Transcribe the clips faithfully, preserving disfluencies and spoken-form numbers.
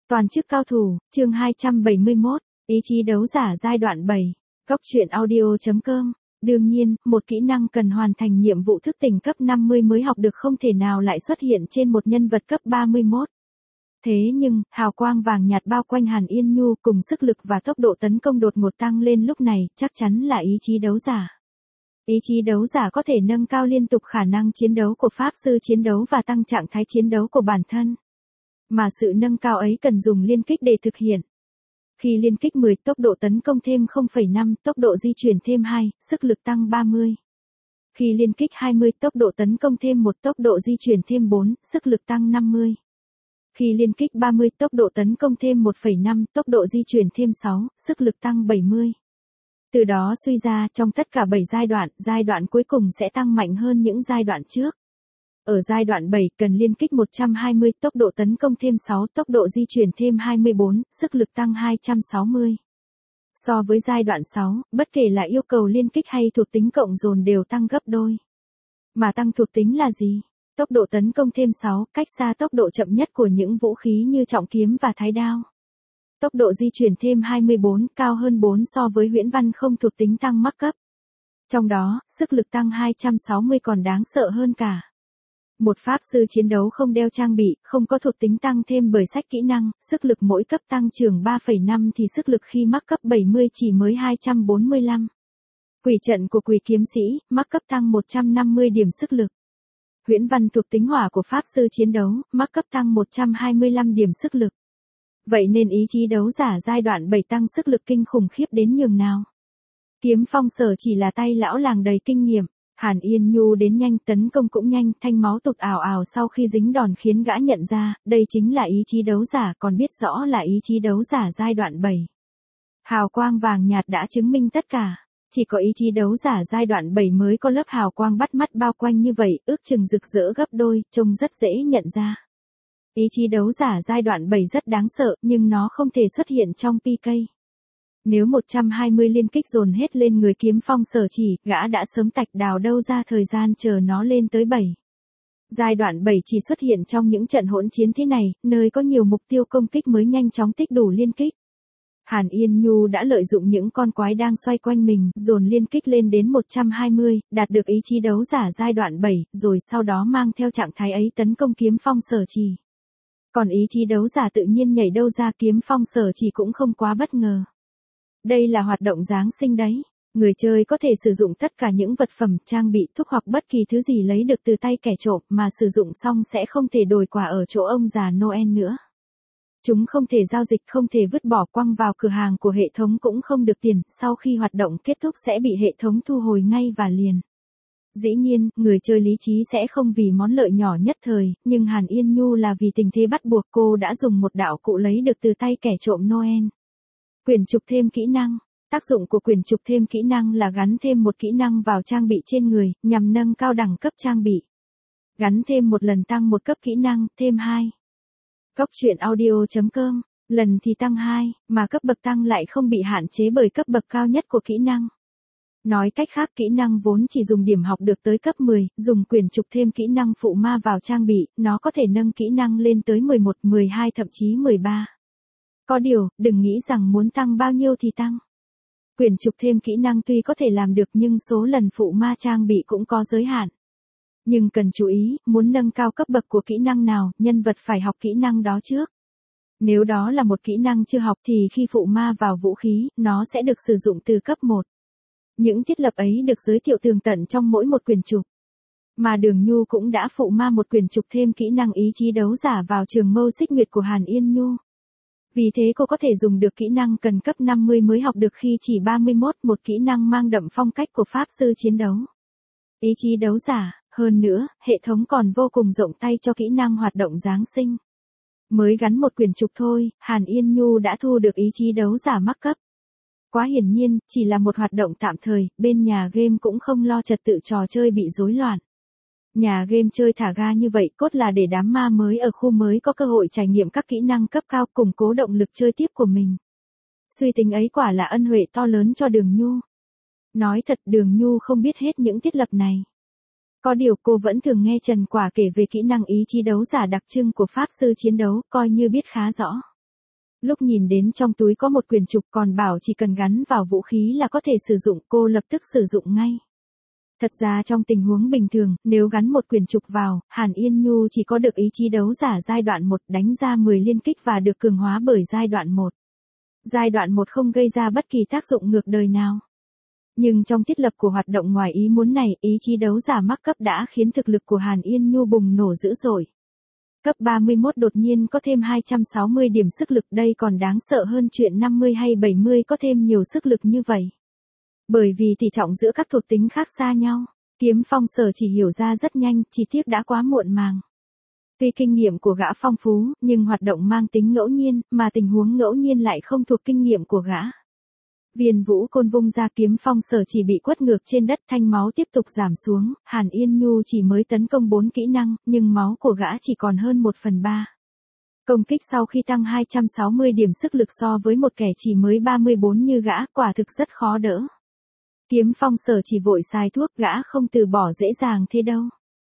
Toàn chức cao thủ, chương hai trăm bảy mươi mốt, ý chí đấu giả giai đoạn bảy. Góc truyện audio chấm com. Đương nhiên, một kỹ năng cần hoàn thành nhiệm vụ thức tỉnh cấp năm mươi mới học được không thể nào lại xuất hiện trên một nhân vật cấp ba mươi mốt. Thế nhưng, hào quang vàng nhạt bao quanh Hàn Yên Nhu cùng sức lực và tốc độ tấn công đột ngột tăng lên lúc này, chắc chắn là ý chí đấu giả. Ý chí đấu giả có thể nâng cao liên tục khả năng chiến đấu của pháp sư chiến đấu và tăng trạng thái chiến đấu của bản thân. Mà sự nâng cao ấy cần dùng liên kích để thực hiện. Khi liên kích mười, tốc độ tấn công thêm không phẩy năm, tốc độ di chuyển thêm hai, sức lực tăng ba mươi. Khi liên kích hai mươi, tốc độ tấn công thêm một, tốc độ di chuyển thêm bốn, sức lực tăng năm mươi. Khi liên kích ba mươi, tốc độ tấn công thêm một phẩy năm, tốc độ di chuyển thêm sáu, sức lực tăng bảy mươi. Từ đó suy ra, trong tất cả bảy giai đoạn, giai đoạn cuối cùng sẽ tăng mạnh hơn những giai đoạn trước. Ở giai đoạn bảy, cần liên kích một trăm hai mươi, tốc độ tấn công thêm sáu, tốc độ di chuyển thêm hai mươi bốn, sức lực tăng hai trăm sáu mươi. So với giai đoạn sáu, bất kể là yêu cầu liên kích hay thuộc tính cộng dồn đều tăng gấp đôi. Mà tăng thuộc tính là gì? Tốc độ tấn công thêm sáu, cách xa tốc độ chậm nhất của những vũ khí như trọng kiếm và thái đao. Tốc độ di chuyển thêm hai mươi bốn, cao hơn bốn so với huyễn văn không thuộc tính tăng mắc cấp. Trong đó, sức lực tăng hai trăm sáu mươi còn đáng sợ hơn cả. Một pháp sư chiến đấu không đeo trang bị, không có thuộc tính tăng thêm bởi sách kỹ năng, sức lực mỗi cấp tăng trưởng ba phẩy năm thì sức lực khi mắc cấp bảy mươi chỉ mới hai trăm bốn mươi lăm. Quỷ trận của quỷ kiếm sĩ, mắc cấp tăng một trăm năm mươi điểm sức lực. Huyễn văn thuộc tính hỏa của pháp sư chiến đấu, mắc cấp tăng một trăm hai mươi lăm điểm sức lực. Vậy nên ý chí đấu giả giai đoạn bảy tăng sức lực kinh khủng khiếp đến nhường nào. Kiếm phong sở chỉ là tay lão làng đầy kinh nghiệm. Hàn Yên Nhu đến nhanh, tấn công cũng nhanh, thanh máu tụt ảo ảo sau khi dính đòn khiến gã nhận ra, đây chính là ý chí đấu giả, còn biết rõ là ý chí đấu giả giai đoạn bảy. Hào quang vàng nhạt đã chứng minh tất cả, chỉ có ý chí đấu giả giai đoạn bảy mới có lớp hào quang bắt mắt bao quanh như vậy, ước chừng rực rỡ gấp đôi, trông rất dễ nhận ra. Ý chí đấu giả giai đoạn bảy rất đáng sợ, nhưng nó không thể xuất hiện trong pê ca. Nếu một trăm hai mươi liên kích dồn hết lên người kiếm phong sở chỉ, gã đã sớm tạch đào đâu ra thời gian chờ nó lên tới bảy. Giai đoạn bảy chỉ xuất hiện trong những trận hỗn chiến thế này, nơi có nhiều mục tiêu công kích mới nhanh chóng tích đủ liên kích. Hàn Yên Nhu đã lợi dụng những con quái đang xoay quanh mình, dồn liên kích lên đến một trăm hai mươi, đạt được ý chí đấu giả giai đoạn bảy, rồi sau đó mang theo trạng thái ấy tấn công kiếm phong sở chỉ. Còn ý chí đấu giả tự nhiên nhảy đâu ra kiếm phong sở chỉ cũng không quá bất ngờ. Đây là hoạt động Giáng sinh đấy. Người chơi có thể sử dụng tất cả những vật phẩm, trang bị, thuốc hoặc bất kỳ thứ gì lấy được từ tay kẻ trộm mà sử dụng xong sẽ không thể đổi quả ở chỗ ông già Noel nữa. Chúng không thể giao dịch, không thể vứt bỏ quăng vào cửa hàng của hệ thống cũng không được tiền, sau khi hoạt động kết thúc sẽ bị hệ thống thu hồi ngay và liền. Dĩ nhiên, người chơi lý trí sẽ không vì món lợi nhỏ nhất thời, nhưng Hàn Yên Nhu là vì tình thế bắt buộc cô đã dùng một đạo cụ lấy được từ tay kẻ trộm Noel. Quyển trục thêm kỹ năng. Tác dụng của quyển trục thêm kỹ năng là gắn thêm một kỹ năng vào trang bị trên người, nhằm nâng cao đẳng cấp trang bị. Gắn thêm một lần tăng một cấp kỹ năng, thêm hai. Góc truyện audio chấm com. Lần thì tăng hai, mà cấp bậc tăng lại không bị hạn chế bởi cấp bậc cao nhất của kỹ năng. Nói cách khác, kỹ năng vốn chỉ dùng điểm học được tới cấp mười, dùng quyển trục thêm kỹ năng phụ ma vào trang bị, nó có thể nâng kỹ năng lên tới mười một, mười hai thậm chí mười ba. Có điều, đừng nghĩ rằng muốn tăng bao nhiêu thì tăng. Quyển trục thêm kỹ năng tuy có thể làm được nhưng số lần phụ ma trang bị cũng có giới hạn. Nhưng cần chú ý, muốn nâng cao cấp bậc của kỹ năng nào, nhân vật phải học kỹ năng đó trước. Nếu đó là một kỹ năng chưa học thì khi phụ ma vào vũ khí, nó sẽ được sử dụng từ cấp một. Những thiết lập ấy được giới thiệu tường tận trong mỗi một quyển trục. Mà Đường Nhu cũng đã phụ ma một quyển trục thêm kỹ năng ý chí đấu giả vào trường mâu xích nguyệt của Hàn Yên Nhu. Vì thế cô có thể dùng được kỹ năng cần cấp năm mươi mới học được khi chỉ ba mươi mốt, một kỹ năng mang đậm phong cách của pháp sư chiến đấu. Ý chí đấu giả, hơn nữa, hệ thống còn vô cùng rộng tay cho kỹ năng hoạt động Giáng sinh. Mới gắn một quyển trục thôi, Hàn Yên Nhu đã thu được ý chí đấu giả mắc cấp. Quá hiển nhiên, chỉ là một hoạt động tạm thời, bên nhà game cũng không lo trật tự trò chơi bị rối loạn. Nhà game chơi thả ga như vậy cốt là để đám ma mới ở khu mới có cơ hội trải nghiệm các kỹ năng cấp cao, củng cố động lực chơi tiếp của mình. Suy tính ấy quả là ân huệ to lớn cho Đường Nhu. Nói thật, Đường Nhu không biết hết những thiết lập này. Có điều cô vẫn thường nghe Trần Quả kể về kỹ năng ý chí đấu giả đặc trưng của pháp sư chiến đấu, coi như biết khá rõ. Lúc nhìn đến trong túi có một quyển trục còn bảo chỉ cần gắn vào vũ khí là có thể sử dụng, cô lập tức sử dụng ngay. Thật ra trong tình huống bình thường, nếu gắn một quyển trục vào, Hàn Yên Nhu chỉ có được ý chí đấu giả giai đoạn một đánh ra mười liên kích và được cường hóa bởi giai đoạn một. Giai đoạn một không gây ra bất kỳ tác dụng ngược đời nào. Nhưng trong thiết lập của hoạt động ngoài ý muốn này, ý chí đấu giả mắc cấp đã khiến thực lực của Hàn Yên Nhu bùng nổ dữ dội. Cấp ba mươi mốt đột nhiên có thêm hai trăm sáu mươi điểm sức lực, đây còn đáng sợ hơn chuyện năm mươi hay bảy mươi có thêm nhiều sức lực như vậy. Bởi vì tỷ trọng giữa các thuộc tính khác xa nhau, Kiếm Phong Sở chỉ hiểu ra rất nhanh, chỉ tiếc đã quá muộn màng. Tuy kinh nghiệm của gã phong phú, nhưng hoạt động mang tính ngẫu nhiên, mà tình huống ngẫu nhiên lại không thuộc kinh nghiệm của gã. Viên vũ côn vung ra Kiếm Phong Sở chỉ bị quất ngược trên đất, thanh máu tiếp tục giảm xuống, Hàn Yên Nhu chỉ mới tấn công bốn kỹ năng, nhưng máu của gã chỉ còn hơn một phần ba. Công kích sau khi tăng hai trăm sáu mươi điểm sức lực so với một kẻ chỉ mới ba mươi bốn như gã, quả thực rất khó đỡ. Kiếm Phong Sở chỉ vội xài thuốc, gã không từ bỏ dễ dàng thế đâu.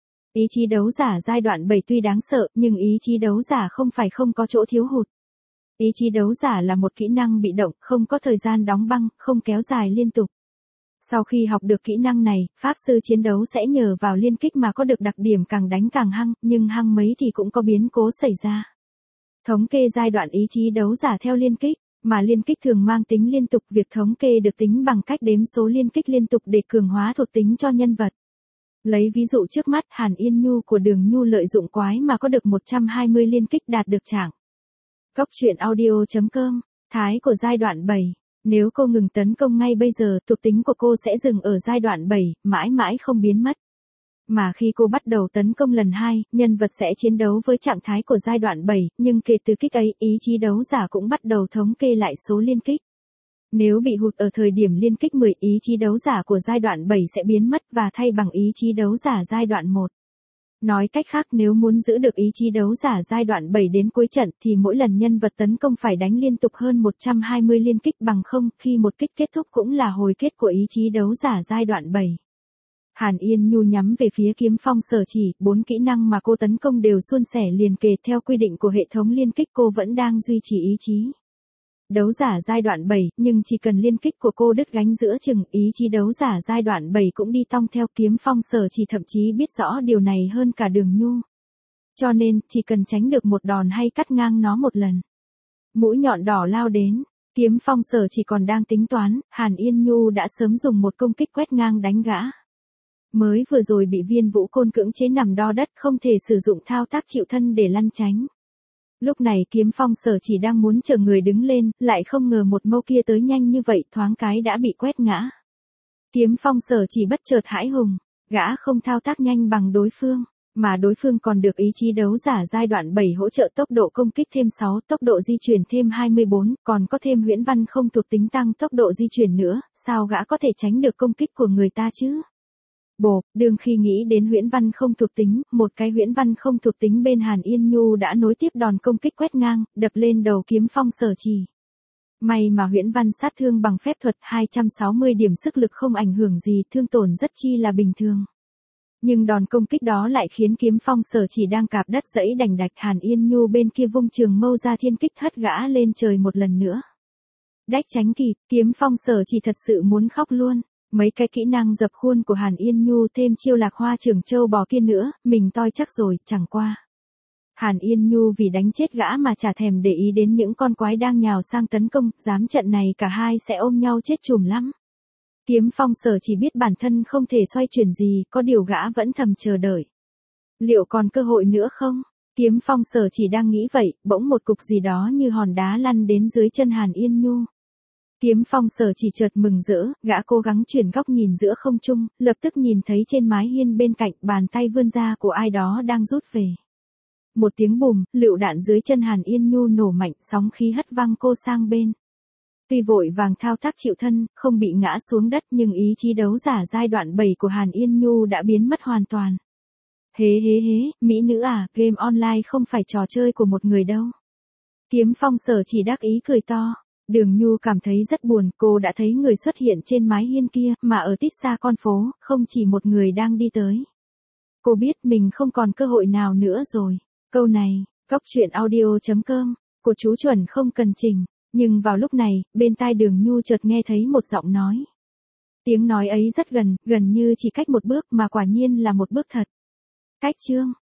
Ý chí đấu giả giai đoạn bảy tuy đáng sợ, nhưng ý chí đấu giả không phải không có chỗ thiếu hụt. Ý chí đấu giả là một kỹ năng bị động, không có thời gian đóng băng, không kéo dài liên tục. Sau khi học được kỹ năng này, pháp sư chiến đấu sẽ nhờ vào liên kích mà có được đặc điểm càng đánh càng hăng, nhưng hăng mấy thì cũng có biến cố xảy ra. Thống kê giai đoạn ý chí đấu giả theo liên kích, mà liên kích thường mang tính liên tục, việc thống kê được tính bằng cách đếm số liên kích liên tục để cường hóa thuộc tính cho nhân vật. Lấy ví dụ trước mắt, Hàn Yên Nhu của Đường Nhu lợi dụng quái mà có được một trăm hai mươi liên kích đạt được trạng. Cốc truyện audio chấm com, thái của giai đoạn bảy. Nếu cô ngừng tấn công ngay bây giờ, thuộc tính của cô sẽ dừng ở giai đoạn bảy, mãi mãi không biến mất. Mà khi cô bắt đầu tấn công lần hai, nhân vật sẽ chiến đấu với trạng thái của giai đoạn bảy, nhưng kể từ kích ấy, ý chí đấu giả cũng bắt đầu thống kê lại số liên kích. Nếu bị hụt ở thời điểm liên kích mười, ý chí đấu giả của giai đoạn bảy sẽ biến mất và thay bằng ý chí đấu giả giai đoạn một. Nói cách khác, nếu muốn giữ được ý chí đấu giả giai đoạn bảy đến cuối trận thì mỗi lần nhân vật tấn công phải đánh liên tục hơn một trăm hai mươi liên kích, bằng không, khi một kích kết thúc cũng là hồi kết của ý chí đấu giả giai đoạn bảy. Hàn Yên Nhu nhắm về phía Kiếm Phong Sở chỉ, bốn kỹ năng mà cô tấn công đều suôn sẻ liền kề theo quy định của hệ thống liên kích, cô vẫn đang duy trì ý chí đấu giả giai đoạn bảy, nhưng chỉ cần liên kích của cô đứt gánh giữa chừng, ý chí đấu giả giai đoạn bảy cũng đi tong theo. Kiếm Phong Sở chỉ thậm chí biết rõ điều này hơn cả Đường Nhu. Cho nên, chỉ cần tránh được một đòn hay cắt ngang nó một lần, mũi nhọn đỏ lao đến, Kiếm Phong Sở chỉ còn đang tính toán, Hàn Yên Nhu đã sớm dùng một công kích quét ngang đánh gã. Mới vừa rồi bị viên vũ côn cưỡng chế nằm đo đất, không thể sử dụng thao tác chịu thân để lăn tránh. Lúc này Kiếm Phong Sở chỉ đang muốn chờ người đứng lên, lại không ngờ một mâu kia tới nhanh như vậy, thoáng cái đã bị quét ngã. Kiếm Phong Sở chỉ bất chợt hãi hùng, gã không thao tác nhanh bằng đối phương, mà đối phương còn được ý chí đấu giả giai đoạn bảy hỗ trợ tốc độ công kích thêm sáu, tốc độ di chuyển thêm hai mươi bốn, còn có thêm huyễn văn không thuộc tính tăng tốc độ di chuyển nữa, sao gã có thể tránh được công kích của người ta chứ? Bộp, đương khi nghĩ đến huyễn văn không thuộc tính, một cái huyễn văn không thuộc tính bên Hàn Yên Nhu đã nối tiếp đòn công kích quét ngang, đập lên đầu Kiếm Phong Sở chỉ. May mà huyễn văn sát thương bằng phép thuật, hai trăm sáu mươi điểm sức lực không ảnh hưởng gì, thương tổn rất chi là bình thường. Nhưng đòn công kích đó lại khiến Kiếm Phong Sở chỉ đang cạp đất dẫy đành đạch, Hàn Yên Nhu bên kia vung trường mâu ra thiên kích hất gã lên trời một lần nữa. Đách tránh kịp, Kiếm Phong Sở chỉ thật sự muốn khóc luôn. Mấy cái kỹ năng dập khuôn của Hàn Yên Nhu thêm chiêu lạc hoa trưởng châu bò kia nữa, mình toi chắc rồi, chẳng qua. Hàn Yên Nhu vì đánh chết gã mà chả thèm để ý đến những con quái đang nhào sang tấn công, dám trận này cả hai sẽ ôm nhau chết chùm lắm. Kiếm Phong Sở chỉ biết bản thân không thể xoay chuyển gì, có điều gã vẫn thầm chờ đợi. Liệu còn cơ hội nữa không? Kiếm Phong Sở chỉ đang nghĩ vậy, bỗng một cục gì đó như hòn đá lăn đến dưới chân Hàn Yên Nhu. Kiếm Phong Sở chỉ chợt mừng rỡ, gã cố gắng chuyển góc nhìn giữa không trung, lập tức nhìn thấy trên mái hiên bên cạnh, bàn tay vươn ra của ai đó đang rút về. Một tiếng bùm, lựu đạn dưới chân Hàn Yên Nhu nổ mạnh, sóng khí hất văng cô sang bên. Tuy vội vàng thao tác chịu thân, không bị ngã xuống đất, nhưng ý chí đấu giả giai đoạn bảy của Hàn Yên Nhu đã biến mất hoàn toàn. Hế hế hế, mỹ nữ à, game online không phải trò chơi của một người đâu. Kiếm Phong Sở chỉ đắc ý cười to. Đường Nhu cảm thấy rất buồn, cô đã thấy người xuất hiện trên mái hiên kia, mà ở tít xa con phố, không chỉ một người đang đi tới. Cô biết mình không còn cơ hội nào nữa rồi. Câu này, cốc truyện audio chấm com Của chú chuẩn không cần chỉnh, nhưng vào lúc này, bên tai Đường Nhu chợt nghe thấy một giọng nói. Tiếng nói ấy rất gần, gần như chỉ cách một bước mà quả nhiên là một bước thật. Cách Chương